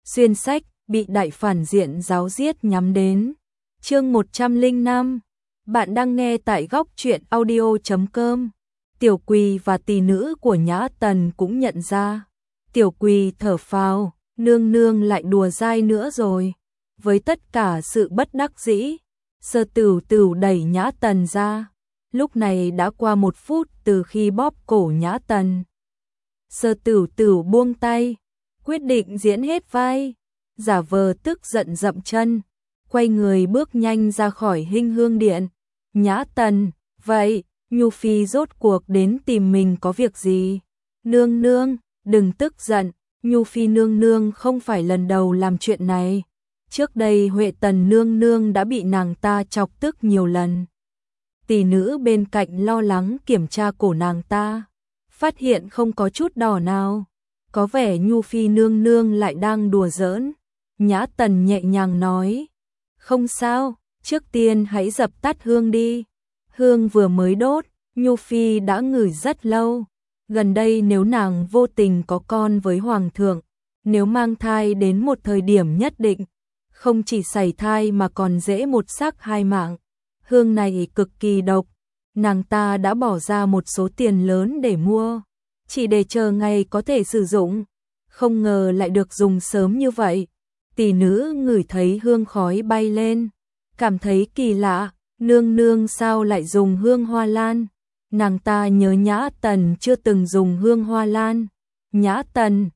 Xuyên sách, bị đại phản diện giáo giết nhắm đến. Chương 105. Bạn đang nghe tại góc truyện audio.com. Tiểu Quỳ và tỷ nữ của Nhã Tần cũng nhận ra. Tiểu Quỳ thở phào, nương nương lại đùa dai nữa rồi. Với tất cả sự bất đắc dĩ, Sơ Tửu Tửu đẩy Nhã Tần ra. Lúc này đã qua 1 phút từ khi bóp cổ Nhã Tần. Sơ Tửu Tửu buông tay, quyết định diễn hết vai, giả vờ tức giận dậm chân, quay người bước nhanh ra khỏi Hinh Hương Điện. Nhã Tần, vậy, Nhu Phi rốt cuộc đến tìm mình có việc gì? Nương nương, đừng tức giận, Nhu Phi nương nương không phải lần đầu làm chuyện này. Trước đây Huệ Tần nương nương đã bị nàng ta chọc tức nhiều lần. Tỷ nữ bên cạnh lo lắng kiểm tra cổ nàng ta, phát hiện không có chút đỏ nào. Có vẻ Nhu Phi nương nương lại đang đùa giỡn. Nhã Tần nhẹ nhàng nói, không sao, trước tiên hãy dập tắt hương đi. Hương vừa mới đốt, Nhu Phi đã ngửi rất lâu. Gần đây nếu nàng vô tình có con với Hoàng thượng, nếu mang thai đến một thời điểm nhất định, không chỉ sảy thai mà còn dễ một xác 2 mạng. Hương này cực kỳ độc, nàng ta đã bỏ ra một số tiền lớn để mua, chỉ để chờ ngày có thể sử dụng, không ngờ lại được dùng sớm như vậy. Tỷ nữ ngửi thấy hương khói bay lên, cảm thấy kỳ lạ, nương nương sao lại dùng hương hoa lan? Nàng ta nhớ Nhã Tần chưa từng dùng hương hoa lan. Nhã Tần,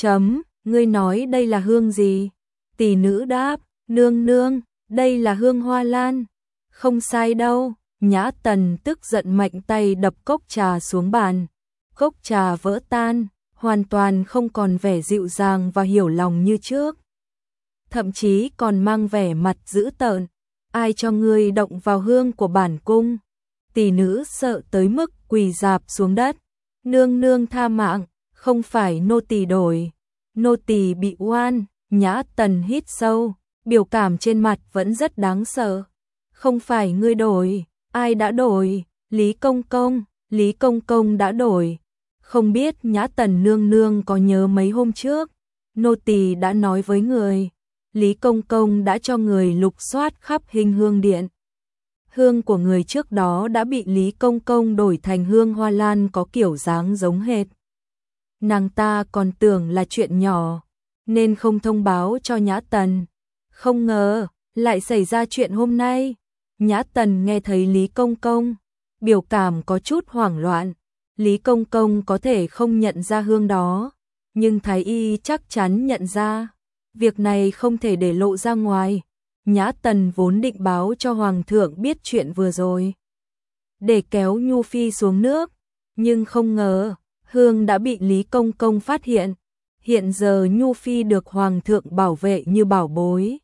ngươi nói đây là hương gì? Tỷ nữ đáp, nương nương, đây là hương hoa lan. Không sai đâu. Nhã Tần tức giận mạnh tay đập cốc trà xuống bàn. Cốc trà vỡ tan, hoàn toàn không còn vẻ dịu dàng và hiểu lòng như trước. Thậm chí còn mang vẻ mặt dữ tợn. Ai cho ngươi động vào hương của bản cung? Tỷ nữ sợ tới mức quỳ rạp xuống đất. Nương nương tha mạng, không phải nô tỳ đổi. Nô tỳ bị oan. Nhã Tần hít sâu, biểu cảm trên mặt vẫn rất đáng sợ. Không phải ngươi đổi, ai đã đổi? Lý Công Công, Lý Công Công đã đổi. Không biết Nhã Tần nương nương có nhớ mấy hôm trước, nô tỳ đã nói với người, Lý Công Công đã cho người lục soát khắp Hinh Hương Điện. Hương của người trước đó đã bị Lý Công Công đổi thành hương hoa lan có kiểu dáng giống hệt. Nàng ta còn tưởng là chuyện nhỏ, nên không thông báo cho Nhã Tần. Không ngờ, lại xảy ra chuyện hôm nay. Nhã Tần nghe thấy Lý Công Công, biểu cảm có chút hoảng loạn. Lý Công Công có thể không nhận ra hương đó, nhưng Thái Y chắc chắn nhận ra. Việc này không thể để lộ ra ngoài. Nhã Tần vốn định báo cho Hoàng thượng biết chuyện vừa rồi, để kéo Nhu Phi xuống nước, nhưng không ngờ, hương đã bị Lý Công Công phát hiện. Hiện giờ Nhu Phi được Hoàng thượng bảo vệ như bảo bối.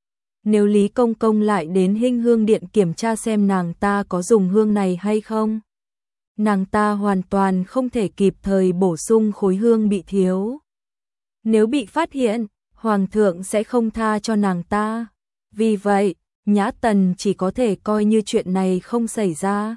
Nếu Lý Công Công lại đến Hinh Hương Điện kiểm tra xem nàng ta có dùng hương này hay không, nàng ta hoàn toàn không thể kịp thời bổ sung khối hương bị thiếu. Nếu bị phát hiện, Hoàng thượng sẽ không tha cho nàng ta. Vì vậy, Nhã Tần chỉ có thể coi như chuyện này không xảy ra.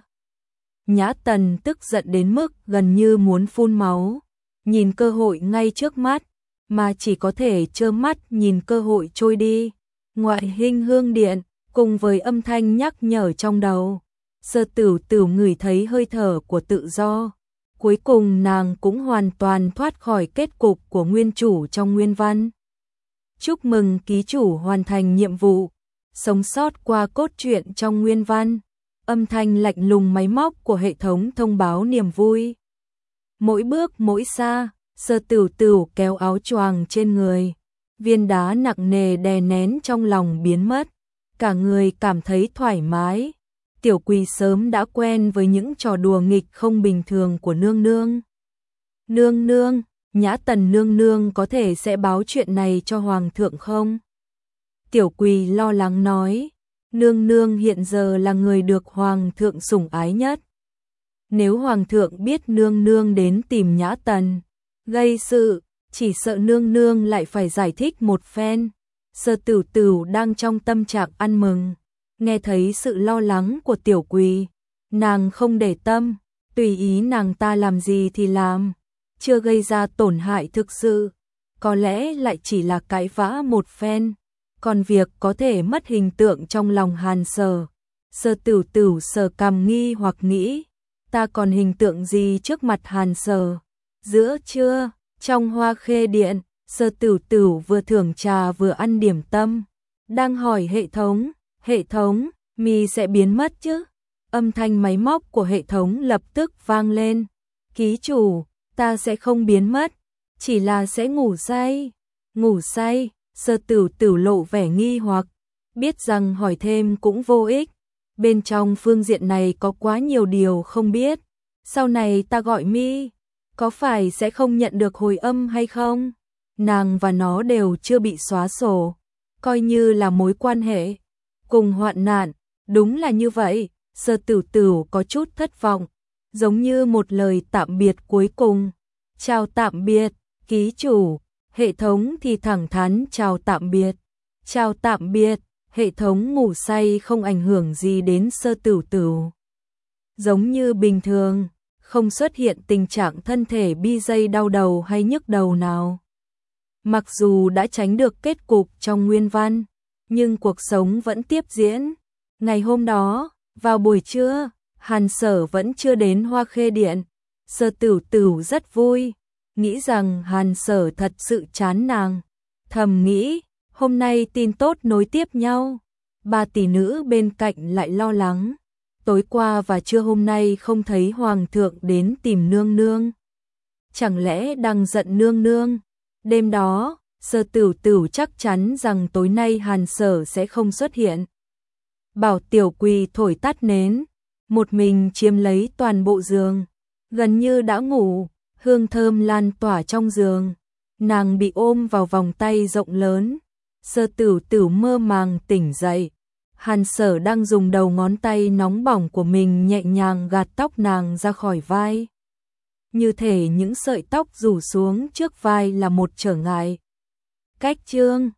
Nhã Tần tức giận đến mức gần như muốn phun máu, nhìn cơ hội ngay trước mắt, mà chỉ có thể trơ mắt nhìn cơ hội trôi đi. Ngoại Hinh Hương Điện, cùng với âm thanh nhắc nhở trong đầu, Sơ Tửu Tửu ngửi thấy hơi thở của tự do. Cuối cùng nàng cũng hoàn toàn thoát khỏi kết cục của nguyên chủ trong nguyên văn. Chúc mừng ký chủ hoàn thành nhiệm vụ, sống sót qua cốt truyện trong nguyên văn. Âm thanh lạnh lùng máy móc của hệ thống thông báo niềm vui. Mỗi bước mỗi xa, Sơ Tửu Tửu kéo áo choàng trên người. Viên đá nặng nề đè nén trong lòng biến mất, cả người cảm thấy thoải mái. Tiểu Quỳ sớm đã quen với những trò đùa nghịch không bình thường của nương nương. Nương nương, Nhã Tần nương nương có thể sẽ báo chuyện này cho Hoàng thượng không? Tiểu Quỳ lo lắng nói, nương nương hiện giờ là người được Hoàng thượng sủng ái nhất. Nếu Hoàng thượng biết nương nương đến tìm Nhã Tần, gây sự, chỉ sợ nương nương lại phải giải thích một phen. Sơ Tửu Tửu đang trong tâm trạng ăn mừng, nghe thấy sự lo lắng của Tiểu Quỳ, nàng không để tâm, tùy ý nàng ta làm gì thì làm, chưa gây ra tổn hại thực sự. có lẽ lại chỉ là cãi vã một phen. Còn việc có thể mất hình tượng trong lòng Hàn Sở. Sở Tửu Tửu sờ cằm nghi hoặc nghĩ, ta còn hình tượng gì trước mặt Hàn Sở? Giữa trưa, trong Hoa Khê Điện, Sở Tửu Tửu vừa thưởng trà vừa ăn điểm tâm, đang hỏi hệ thống, mi sẽ biến mất chứ? Âm thanh máy móc của hệ thống lập tức vang lên. Ký chủ, ta sẽ không biến mất, chỉ là sẽ ngủ say. Ngủ say? Sở Tửu Tửu lộ vẻ nghi hoặc, biết rằng hỏi thêm cũng vô ích. Bên trong phương diện này có quá nhiều điều không biết. Sau này ta gọi mi, có phải sẽ không nhận được hồi âm hay không? Nàng và nó đều chưa bị xóa sổ, coi như là mối quan hệ cùng hoạn nạn. Đúng là như vậy. Sở Tửu Tửu có chút thất vọng, giống như một lời tạm biệt cuối cùng. Chào tạm biệt, ký chủ. Hệ thống thì thẳng thắn chào tạm biệt. Chào tạm biệt. Hệ thống ngủ say không ảnh hưởng gì đến Sở Tửu Tửu. Giống như bình thường, không xuất hiện tình trạng thân thể bi dây đau đầu hay nhức đầu nào. Mặc dù đã tránh được kết cục trong nguyên văn, nhưng cuộc sống vẫn tiếp diễn. Ngày hôm đó, vào buổi trưa, Hàn Sở vẫn chưa đến Hoa Khê Điện. Sở Tửu Tửu rất vui, nghĩ rằng Hàn Sở thật sự chán nàng. Thầm nghĩ, hôm nay tin tốt nối tiếp nhau. Ba tỷ nữ bên cạnh lại lo lắng. Tối qua và trưa hôm nay không thấy Hoàng thượng đến tìm nương nương. Chẳng lẽ đang giận nương nương? Đêm đó, Sở Tửu Tửu chắc chắn rằng tối nay Hàn Sở sẽ không xuất hiện. Bảo Tiểu Quỳ thổi tắt nến, một mình chiếm lấy toàn bộ giường, gần như đã ngủ, hương thơm lan tỏa trong giường. Nàng bị ôm vào vòng tay rộng lớn. Sở Tửu Tửu mơ màng tỉnh dậy. Hàn Sở đang dùng đầu ngón tay nóng bỏng của mình nhẹ nhàng gạt tóc nàng ra khỏi vai. Như thể những sợi tóc rủ xuống trước vai là một trở ngại. Cách chương